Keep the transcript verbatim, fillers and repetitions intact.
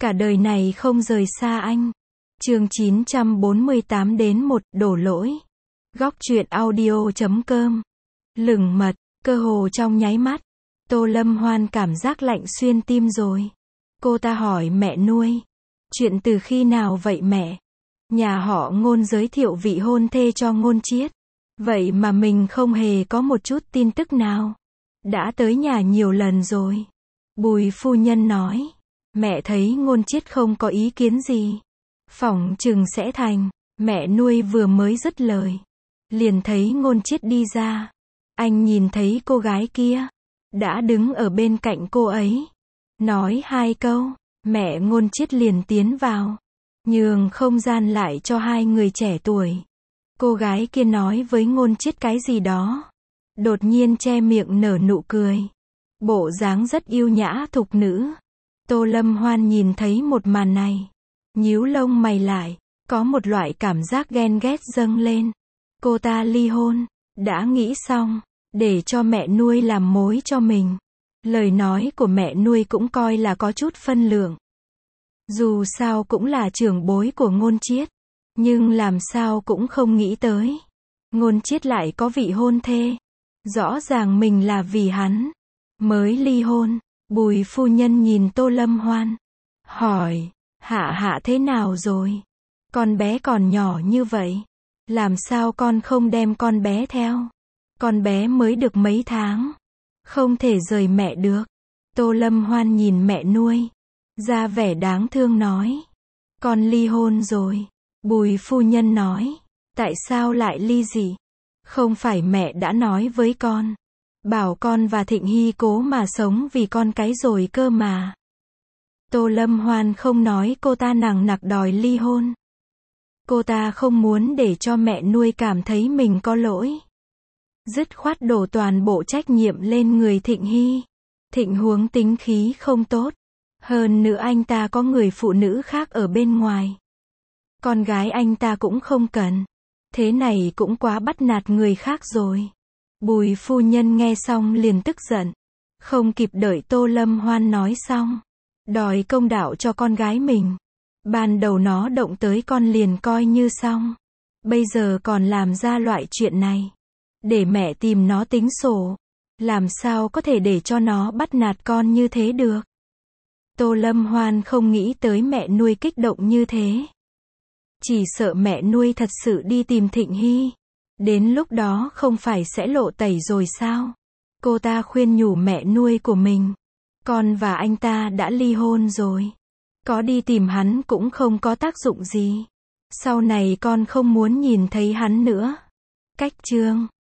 Cả đời này không rời xa anh. Chương chín trăm bốn mươi tám đến một, đổ lỗi. Góc truyện audio chấm com. Lửng mật, cơ hồ trong nháy mắt. Tô Lâm Hoan cảm giác lạnh xuyên tim rồi. Cô ta hỏi mẹ nuôi. Chuyện từ khi nào vậy mẹ? Nhà họ Ngôn giới thiệu vị hôn thê cho Ngôn Chiết. Vậy mà mình không hề có một chút tin tức nào. Đã tới nhà nhiều lần rồi. Bùi phu nhân nói. Mẹ thấy Ngôn Chiết không có ý kiến gì. Phỏng chừng sẽ thành. Mẹ nuôi vừa mới dứt lời. Liền thấy Ngôn Chiết đi ra. Anh nhìn thấy cô gái kia. Đã đứng ở bên cạnh cô ấy. Nói hai câu. Mẹ Ngôn Chiết liền tiến vào. Nhường không gian lại cho hai người trẻ tuổi. Cô gái kia nói với Ngôn Chiết cái gì đó. Đột nhiên che miệng nở nụ cười. Bộ dáng rất yêu nhã thục nữ. Tô Lâm Hoan nhìn thấy một màn này. Nhíu lông mày lại. Có một loại cảm giác ghen ghét dâng lên. Cô ta ly hôn. Đã nghĩ xong. Để cho mẹ nuôi làm mối cho mình. Lời nói của mẹ nuôi cũng coi là có chút phân lượng. Dù sao cũng là trưởng bối của Ngôn Chiết. Nhưng làm sao cũng không nghĩ tới. Ngôn Chiết lại có vị hôn thê. Rõ ràng mình là vì hắn mới ly hôn. Bùi phu nhân nhìn Tô Lâm Hoan. Hỏi. Hạ hạ thế nào rồi? Con bé còn nhỏ như vậy. Làm sao con không đem con bé theo? Con bé mới được mấy tháng. Không thể rời mẹ được. Tô Lâm Hoan nhìn mẹ nuôi. Ra vẻ đáng thương nói. Con ly hôn rồi. Bùi phu nhân nói. Tại sao lại ly dị? Không phải mẹ đã nói với con. Bảo con và Thịnh Hy cố mà sống vì con cái rồi cơ mà. Tô Lâm Hoan không nói cô ta nằng nặc đòi ly hôn. Cô ta không muốn để cho mẹ nuôi cảm thấy mình có lỗi. Dứt khoát đổ toàn bộ trách nhiệm lên người Thịnh Hy. Thịnh Huống tính khí không tốt. Hơn nữa anh ta có người phụ nữ khác ở bên ngoài. Con gái anh ta cũng không cần. Thế này cũng quá bắt nạt người khác rồi. Bùi phu nhân nghe xong liền tức giận. Không kịp đợi Tô Lâm Hoan nói xong. Đòi công đạo cho con gái mình. Ban đầu nó động tới con liền coi như xong. Bây giờ còn làm ra loại chuyện này. Để mẹ tìm nó tính sổ. Làm sao có thể để cho nó bắt nạt con như thế được. Tô Lâm Hoan không nghĩ tới mẹ nuôi kích động như thế. Chỉ sợ mẹ nuôi thật sự đi tìm Thịnh Hy. Đến lúc đó không phải sẽ lộ tẩy rồi sao? Cô ta khuyên nhủ mẹ nuôi của mình. Con và anh ta đã ly hôn rồi. Có đi tìm hắn cũng không có tác dụng gì. Sau này con không muốn nhìn thấy hắn nữa. Cách chương